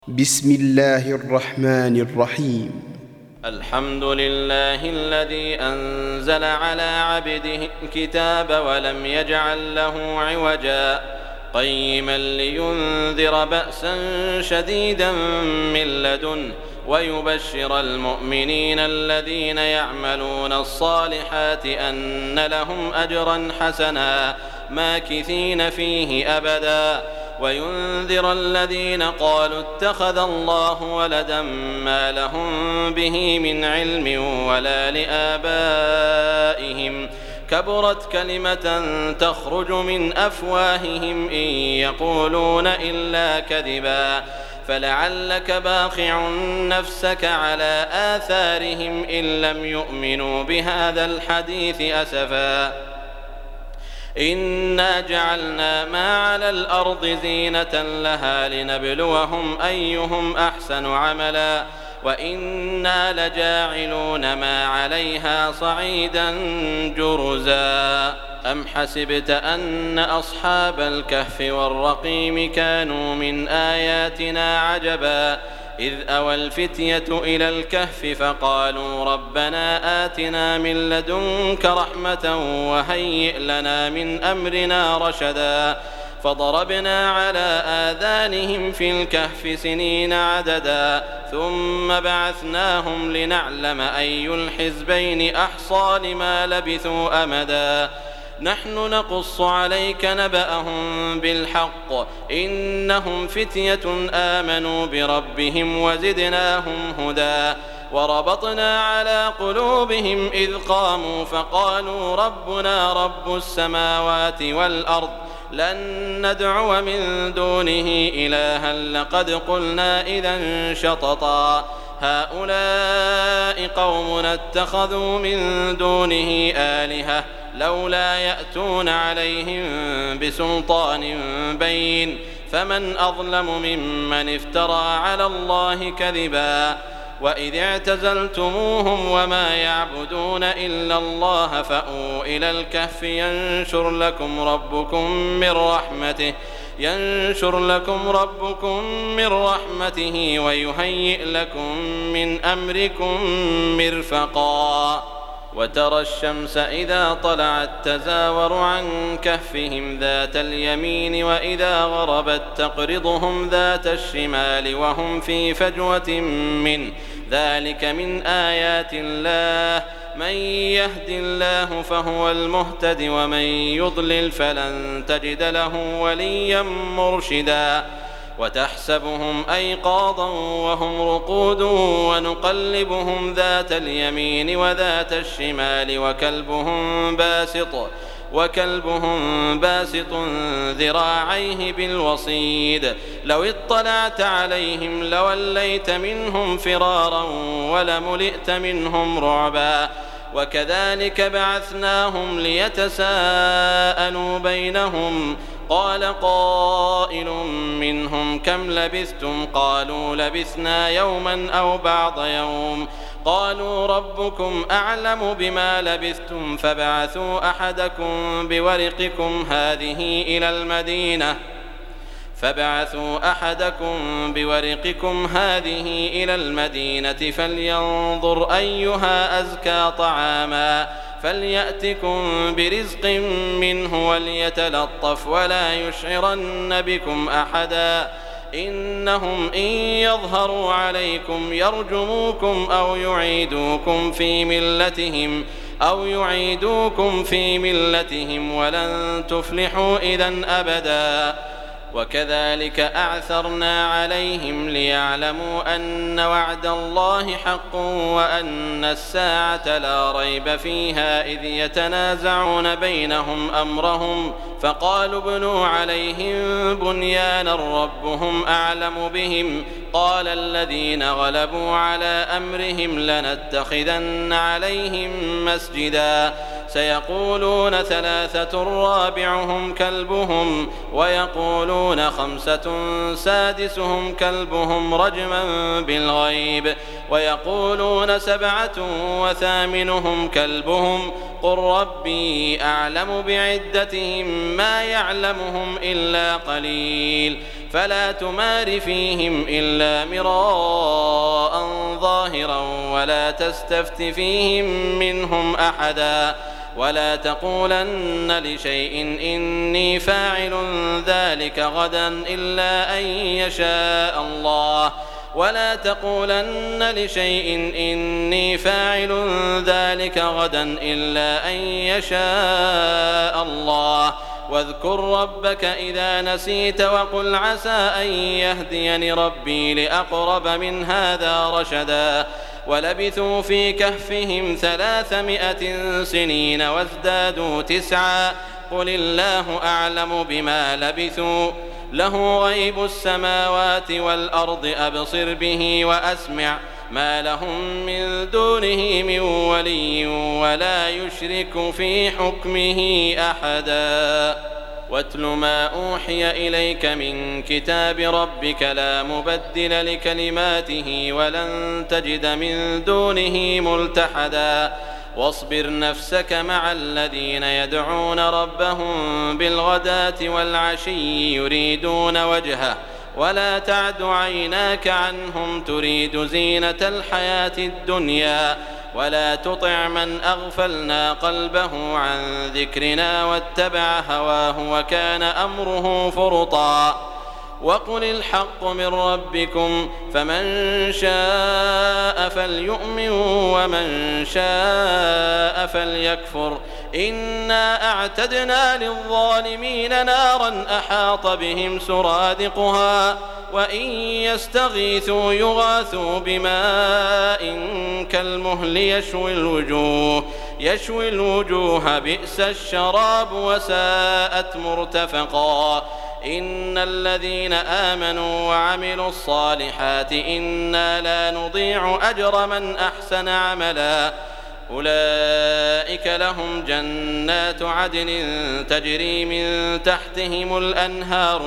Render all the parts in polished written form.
بسم الله الرحمن الرحيم. الحمد لله الذي أنزل على عبده الكتاب ولم يجعل له عوجا قيما لينذر بأسا شديدا من لدنه ويبشر المؤمنين الذين يعملون الصالحات أن لهم أجرا حسنا ماكثين فيه أبدا وينذر الذين قالوا اتخذ الله ولدا ما لهم به من علم ولا لآبائهم كبرت كلمة تخرج من أفواههم إن يقولون إلا كذبا فلعلك باخع نفسك على آثارهم إن لم يؤمنوا بهذا الحديث أسفا إنا جعلنا ما على الأرض زينة لها لنبلوهم أيهم أحسن عملا وإنا لجاعلون ما عليها صعيدا جرزا أم حسبت أن أصحاب الكهف والرقيم كانوا من آياتنا عجبا إذ أوى الفتية إلى الكهف فقالوا ربنا آتنا من لدنك رحمة وهيئ لنا من أمرنا رشدا فضربنا على آذانهم في الكهف سنين عددا ثم بعثناهم لنعلم أي الحزبين أحصى لما لبثوا أمدا نحن نقص عليك نبأهم بالحق إنهم فتية آمنوا بربهم وزدناهم هدى وربطنا على قلوبهم إذ قاموا فقالوا ربنا رب السماوات والأرض لن ندعو من دونه إلها لقد قلنا إذا شططا هؤلاء قومنا اتخذوا من دونه آلهة لولا يأتون عليهم بسلطان بين فمن أظلم ممن افترى على الله كذبا وإذ اعتزلتموهم وما يعبدون إلا الله فأووا إلى الكهف ينشر لكم ربكم من رحمته ويهيئ لكم من أمركم مرفقا وترى الشمس إذا طلعت تزاور عن كهفهم ذات اليمين وإذا غربت تقرضهم ذات الشمال وهم في فجوة منه ذلك من آيات الله من يهد الله فهو المهتد ومن يضلل فلن تجد له وليا مرشدا وتحسبهم أيقاظا وهم رقود ونقلبهم ذات اليمين وذات الشمال وكلبهم باسط ذراعيه بالوصيد لو اطلعت عليهم لوليت منهم فرارا ولملئت منهم رعبا وكذلك بعثناهم ليتساءلوا بينهم قال قائل منهم كم لبثتم قالوا لبثنا يوما أو بعض يوم قالوا ربكم أعلم بما لبثتم فابعثوا أحدكم بورقكم هذه إلى المدينة فلينظر أيها أزكى طعاما فليأتكم برزق منه وليتلطف ولا يشعرن بكم أحدا إنهم إن يظهروا عليكم يرجموكم أو يعيدوكم في ملتهم ولن تفلحوا إذن أبدا وكذلك أعثرنا عليهم ليعلموا أن وعد الله حق وأن الساعة لا ريب فيها إذ يتنازعون بينهم أمرهم فقالوا ابنوا عليهم بنيانا ربهم أعلم بهم قال الذين غلبوا على أمرهم لنتخذن عليهم مسجدا سيقولون 3 رابعهم كلبهم ويقولون 5 سادسهم كلبهم رجما بالغيب ويقولون 7 وثامنهم كلبهم قل ربي أعلم بعدتهم ما يعلمهم إلا قليل فلا تمار فيهم إلا مراء ظاهرا ولا تستفت فيهم منهم أحدا ولا تقولن لشيء إني فاعل ذلك غدا إلا أن يشاء الله ولا تقولن لشيء إني فاعل ذلك غدا إلا أن يشاء الله واذكر ربك إذا نسيت وقل عسى أن يهديني ربي لأقرب من هذا رشدا ولبثوا في كهفهم 300 سنين وازدادوا 9 قل الله أعلم بما لبثوا له غيب السماوات والأرض أبصر به وأسمع ما لهم من دونه من ولي ولا يشرك في حكمه أحدا واتل ما أوحي إليك من كتاب ربك لا مبدل لكلماته ولن تجد من دونه ملتحدا واصبر نفسك مع الذين يدعون ربهم بالغداة والعشي يريدون وجهه ولا تعد عيناك عنهم تريد زينة الحياة الدنيا ولا تطع من أغفلنا قلبه عن ذكرنا واتبع هواه وكان أمره فرطا وقل الحق من ربكم فمن شاء فليؤمن ومن شاء فليكفر إنا أعتدنا للظالمين نارا أحاط بهم سرادقها وإن يستغيثوا يغاثوا بماء كالمهل يشوي الوجوه بئس الشراب وساءت مرتفقا إن الذين آمنوا وعملوا الصالحات إنا لا نضيع أجر من أحسن عملا أولئك لهم جنات عدن تجري من تحتهم الأنهار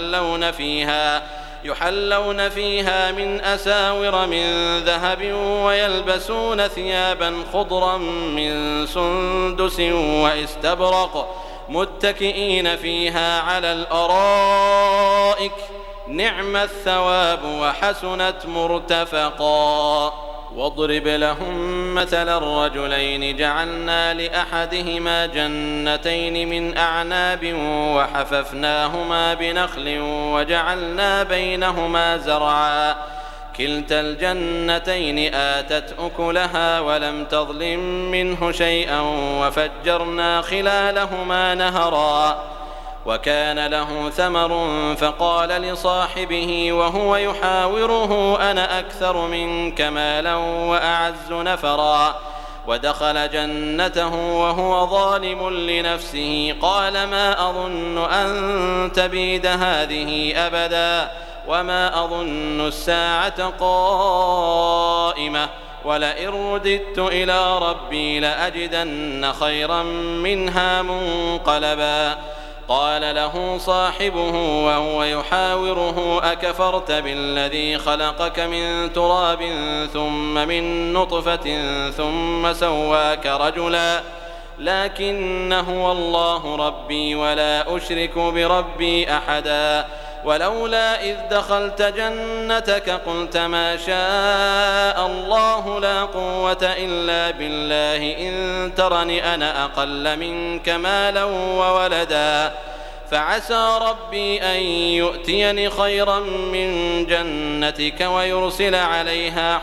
يحلون فيها من أساور من ذهب ويلبسون ثيابا خضرا من سندس واستبرق متكئين فيها على الأرائك نعم الثواب وحسنت مرتفقا واضرب لهم مثل الرجلين جعلنا لأحدهما جنتين من أعناب وحففناهما بنخل وجعلنا بينهما زرعا كلتا الجنتين آتت أكلها ولم تظلم منه شيئا وفجرنا خلالهما نهرا وكان له ثمر فقال لصاحبه وهو يحاوره أنا أكثر منك مالا وأعز نفرا ودخل جنته وهو ظالم لنفسه قال ما أظن أن تبيد هذه أبدا وما أظن الساعة قائمة ولئن رددت إلى ربي لأجدن خيرا منها منقلبا قال له صاحبه وهو يحاوره أكفرت بالذي خلقك من تراب ثم من نطفة ثم سواك رجلا لكن هو الله ربي ولا أشرك بربي أحدا ولولا إذ دخلت جنتك قلت ما شاء الله لا قوة إلا بالله إن ترني أنا أقل منك مالا وولدا فعسى ربي أن يؤتيني خيرا من جنتك ويرسل عليها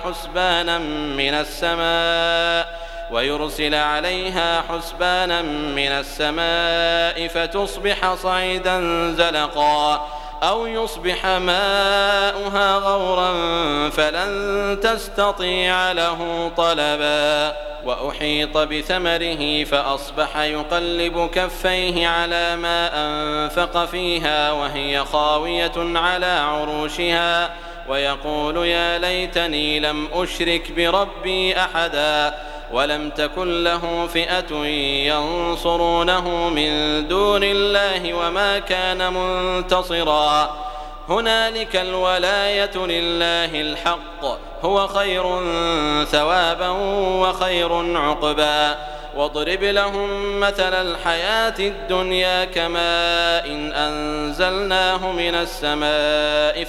حسبانا من السماء فتصبح صعيدا زلقا أو يصبح ماؤها غورا فلن تستطيع له طلبا وأحيط بثمره فأصبح يقلب كفيه على ما أنفق فيها وهي خاوية على عروشها ويقول يا ليتني لم أشرك بربي أحدا ولم تكن له فئة ينصرونه من دون الله وما كان منتصرا هنالك الولاية لله الحق هو خير ثوابا وخير عقبا واضرب لهم مثل الحياة الدنيا كماء إن أنزلناه من السماء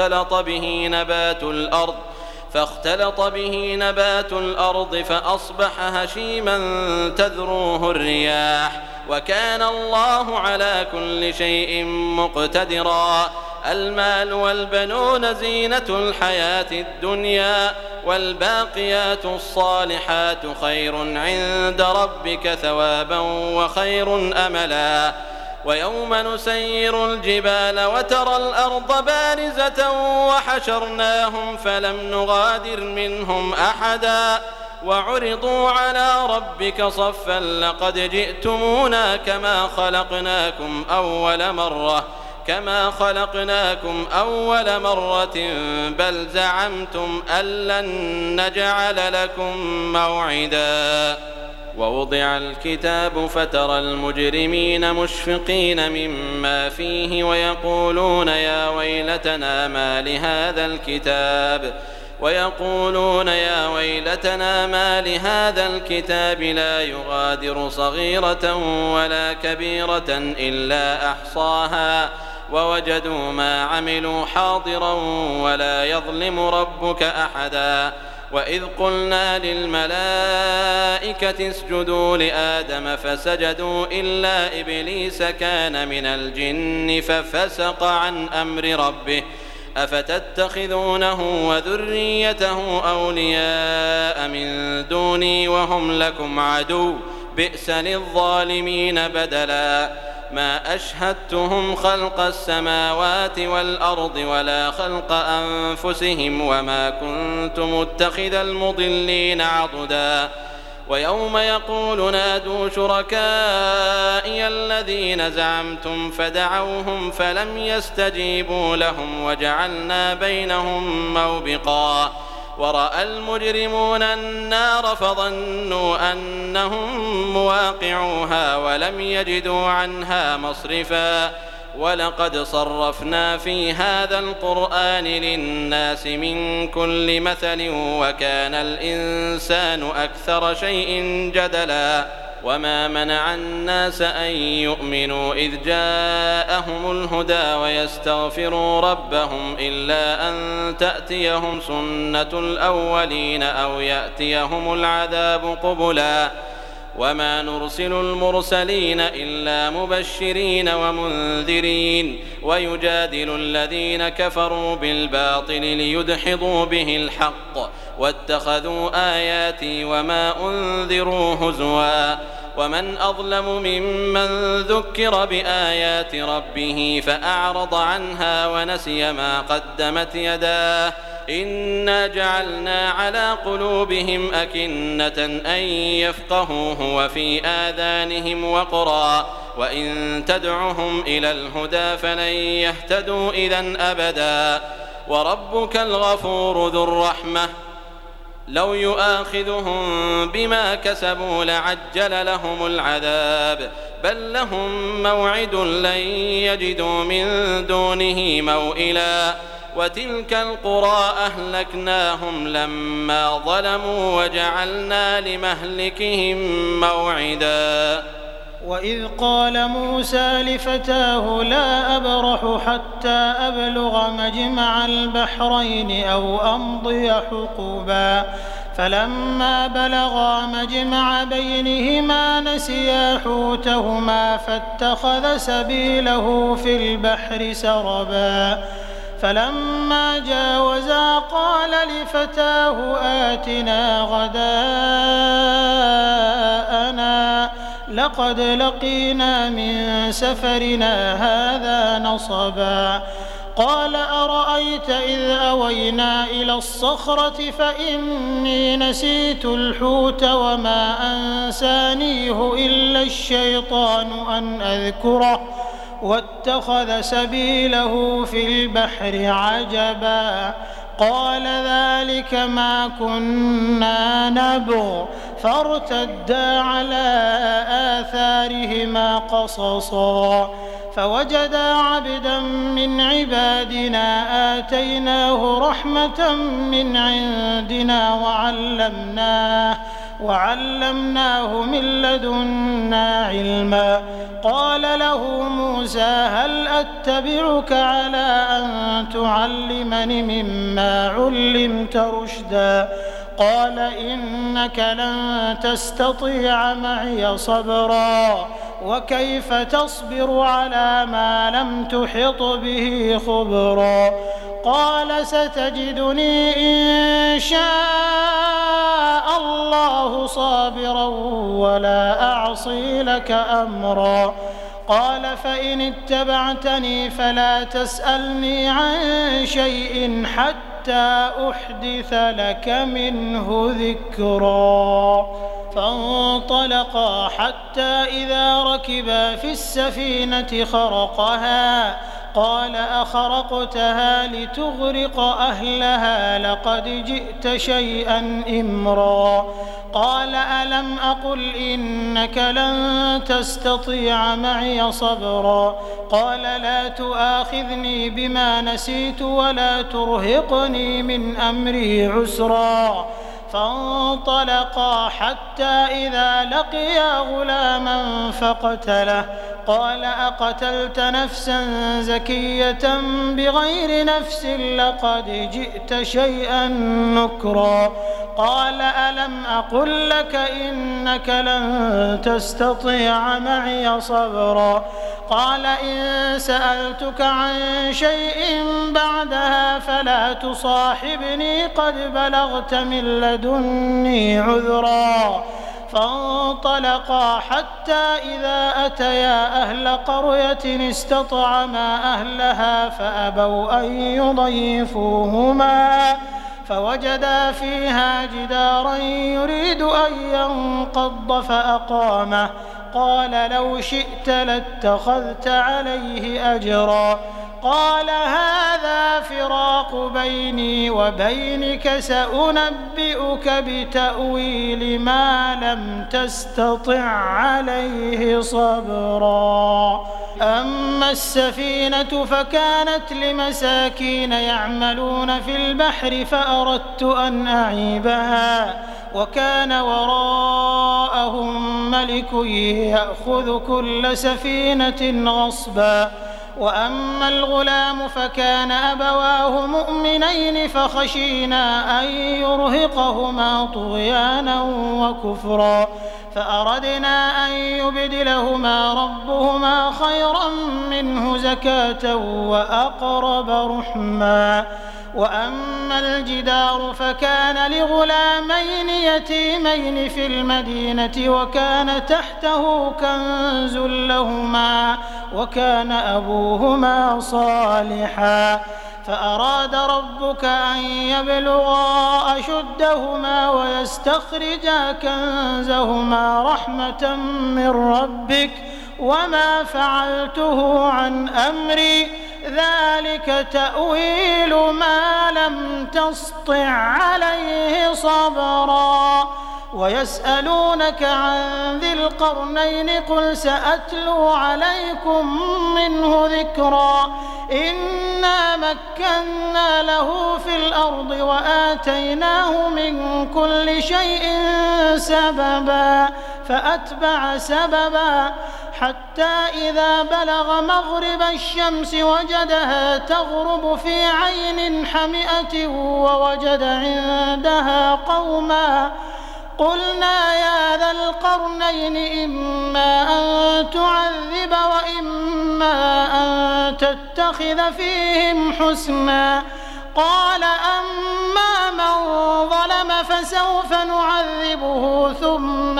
فاختلط به نبات الأرض فأصبح هشيما تذروه الرياح وكان الله على كل شيء مقتدرا. المال والبنون زينة الحياة الدنيا والباقيات الصالحات خير عند ربك ثوابا وخير أملا. ويوم نسير الجبال وترى الأرض بارزة وحشرناهم فلم نغادر منهم أحدا وعرضوا على ربك صفا لقد جئتمونا كما خلقناكم أول مرة بل زعمتم أن لن نجعل لكم موعدا. ووضع الكتاب فترى المجرمين مشفقين مما فيه ويقولون يا ويلتنا ما لهذا الكتاب لا يغادر صغيرة ولا كبيرة إلا أحصاها ووجدوا ما عملوا حاضرا ولا يظلم ربك أحدا. وإذ قلنا للملائكة اسجدوا لآدم فسجدوا إلا إبليس كان من الجن ففسق عن أمر ربه أفتتخذونه وذريته أولياء من دوني وهم لكم عدو بئس للظالمين بدلا. ما أشهدتهم خلق السماوات والأرض ولا خلق أنفسهم وما كنت متخذ المضلين عضدا. ويوم يقول نادوا شركائي الذين زعمتم فدعوهم فلم يستجيبوا لهم وجعلنا بينهم موبقا. ورأى المجرمون النار فظنوا أنهم مواقعوها ولم يجدوا عنها مصرفا. ولقد صرفنا في هذا القرآن للناس من كل مثل وكان الإنسان أكثر شيء جدلا. وما منع الناس أن يؤمنوا إذ جاءهم الهدى ويستغفروا ربهم إلا أن تأتيهم سنة الأولين أو يأتيهم العذاب قبلا. وما نرسل المرسلين إلا مبشرين ومنذرين ويجادل الذين كفروا بالباطل ليدحضوا به الحق واتخذوا آياتي وما أنذروا هزوا. ومن أظلم ممن ذكر بآيات ربه فأعرض عنها ونسي ما قدمت يداه إنا جعلنا على قلوبهم أكنة أن يفقهوه وفي آذانهم وقرا وإن تدعهم إلى الهدى فلن يهتدوا إذن أبدا. وربك الغفور ذو الرحمة لو يؤاخذهم بما كسبوا لعجل لهم العذاب بل لهم موعد لن يجدوا من دونه موئلا. وتلك القرى أهلكناهم لما ظلموا وجعلنا لمهلكهم موعدا. وإذ قال موسى لفتاه لا أبرح حتى أبلغ مجمع البحرين أو أمضي حقبا فلما بلغا مجمع بينهما نسيا حوتهما فاتخذ سبيله في البحر سربا فلما جاوزا قال لفتاه آتنا غداءنا لقد لقينا من سفرنا هذا نصبا. قال أرأيت إذ أوينا إلى الصخرة فإني نسيت الحوت وما أنسانيه إلا الشيطان أن أذكره واتخذ سبيله في البحر عجبا. قال ذلك ما كنا نبغ فارتدا على آثارهما قصصا فوجدا عبدا من عبادنا آتيناه رحمة من عندنا وعلمناه من لدنا علما. قال له موسى هل أتبعك على أن تعلمني مما علمت رشدا؟ قال إنك لن تستطيع معي صبرا وكيف تصبر على ما لم تحط به خبرا؟ قال ستجدني إن شاء الله صابرا ولا أعصي لك أمرا. قال فإن اتبعتني فلا تسألني عن شيء حتى أحدث لك منه ذكرا. فانطلقا حتى إذا ركبا في السفينة خرقها قال أخرقتها لتغرق أهلها لقد جئت شيئا إمرا. قال ألم أقل إنك لن تستطيع معي صبرا؟ قال لا تؤاخذني بما نسيت ولا ترهقني من أمري عسرا. فانطلقا حتى إذا لقيا غلاما فقتله. قال أقتلت نفسا زكية بغير نفس لقد جئت شيئا نكرا. قال ألم أقل لك إنك لن تستطيع معي صبرا؟ قال إن سألتك عن شيء بعدها فلا تصاحبني قد بلغت من لدني عذرا. فانطلقا حتى إذا أتيا أهل قرية استطعما أهلها فأبوا أن يضيفوهما فوجدا فيها جدارا يريد أن ينقض فأقامه. قال لو شئت لاتخذت عليه أجرا. قال هذا فراق بيني وبينك سأنبئك بتأويل ما لم تستطع عليه صبرا. أما السفينة فكانت لمساكين يعملون في البحر فأردت أن أعيبها وكان وراءهم ملك يأخذ كل سفينة غصبا. وأما الغلام فكان أبواه مؤمنين فخشينا أن يرهقهما طغيانا وكفرا فأردنا أن يبدلهما ربهما خيرا منه زكاة وأقرب رحما. وأما الجدار فكان لغلامين يتيمين في المدينة وكان تحته كنز لهما وكان أبوهما صالحا فأراد ربك أن يبلغا أشدهما ويستخرجا كنزهما رحمة من ربك وما فعلته عن أمري ذلك تأويل ما لم تسطع عليه صبرا. ويسألونك عن ذي القرنين قل سأتلو عليكم منه ذكرا. إنا مكنا له في الأرض وآتيناه من كل شيء سببا فأتبع سببا حتى إذا بلغ مغرب الشمس وجدها تغرب في عين حمئة ووجد عندها قوما قلنا يا ذا القرنين إما أن تعذب وإما أن تتخذ فيهم حسنا. قال أما من ظلم فسوف نعذبه ثم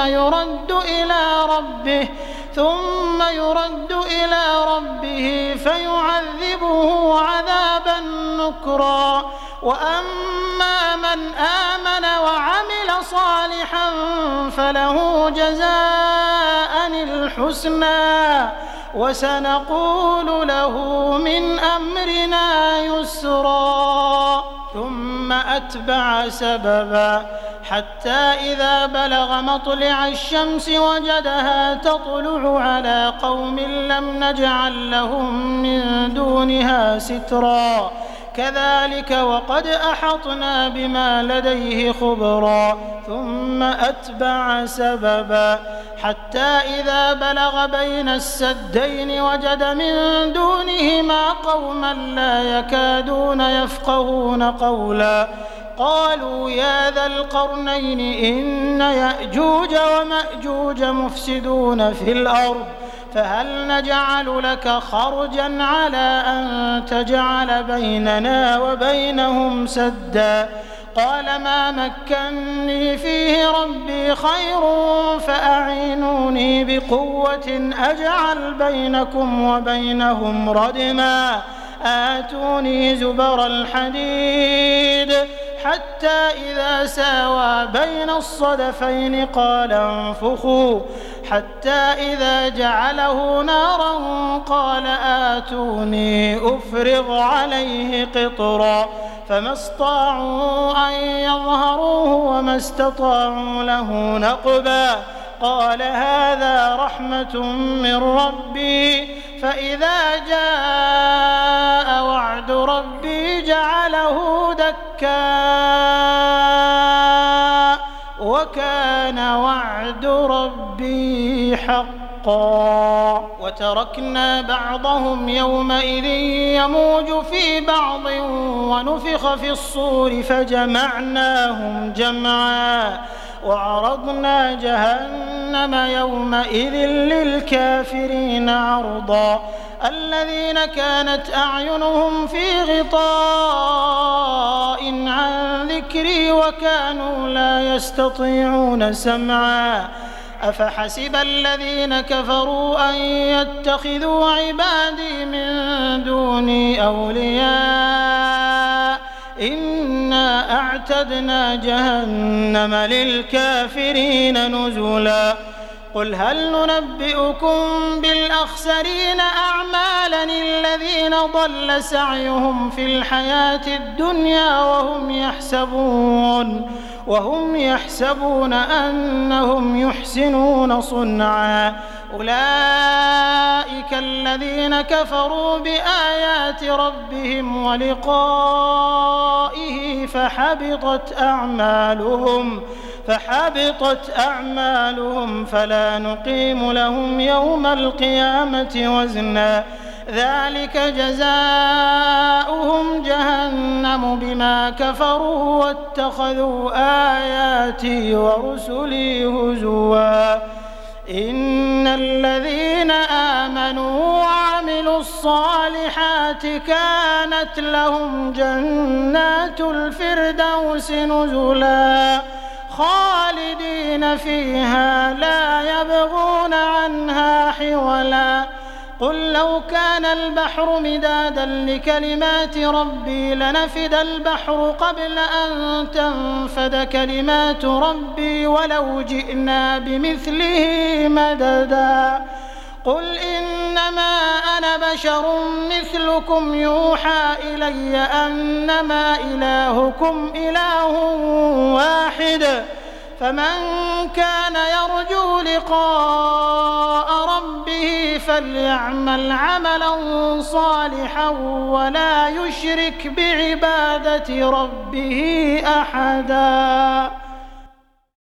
يرد إلى ربه فيعذبه عذابا نكرا. وأما من آمن وعمل صالحا فله جزاء الحسنى وسنقول له من أمرنا يسرا. ثم أتبع سببا حتى إذا بلغ مطلع الشمس وجدها تطلع على قوم لم نجعل لهم من دونها سترا كذلك وقد أحطنا بما لديه خبرا ثم أتبع سببا حتى إذا بلغ بين السدين وجد من دونهما قوما لا يكادون يفقهون قولا قالوا يا ذا القرنين إن يأجوج ومأجوج مفسدون في الأرض فهل نجعل لك خرجا على أن تجعل بيننا وبينهم سدا قال ما مكني فيه ربي خير فأعينوني بقوة أجعل بينكم وبينهم ردما آتوني زبر الحديد حتى إذا ساوى بين الصدفين قال انفخوا حتى إذا جعله نارا قال آتوني أفرغ عليه قطرا فما استطاعوا أن يظهروه وما استطاعوا له نقبا قال هذا رحمة من ربي فإذا جاء وعد ربي جعله دكا وكان وعد ربي حقا وتركنا بعضهم يومئذ يموج في بعض ونفخ في الصور فجمعناهم جمعا وعرضنا جهنم يومئذ للكافرين عرضا الذين كانت أعينهم في غطاء عن ذكري وكانوا لا يستطيعون سمعا أفحسب الذين كفروا أن يتخذوا عبادي من دوني أولياء إنا أعتدنا جهنم للكافرين نزلا قل هل ننبئكم بالأخسرين أعمالا الذين ضل سعيهم في الحياة الدنيا وهم يحسبون أنهم يحسنون صنعا أولئك الذين كفروا بآيات ربهم ولقائه فحبطت أعمالهم فلا نقيم لهم يوم القيامة وزنا ذلك جزاؤهم جهنم بما كفروا واتخذوا آياتي ورسلي هزوا إن الذين آمنوا وعملوا الصالحات كانت لهم جنات الفردوس نزلا خالدين فيها لا يبغون عنها حولا قل لو كان البحر مدادا لكلمات ربي لنفد البحر قبل أن تنفد كلمات ربي ولو جئنا بمثله مددا قل إنما أنا بشر مثلكم يوحى إلي أنما إلهكم إله واحد فمن كان يرجو لقاء ربه فليعمل عملا صالحا ولا يشرك بعبادة ربه أحدا.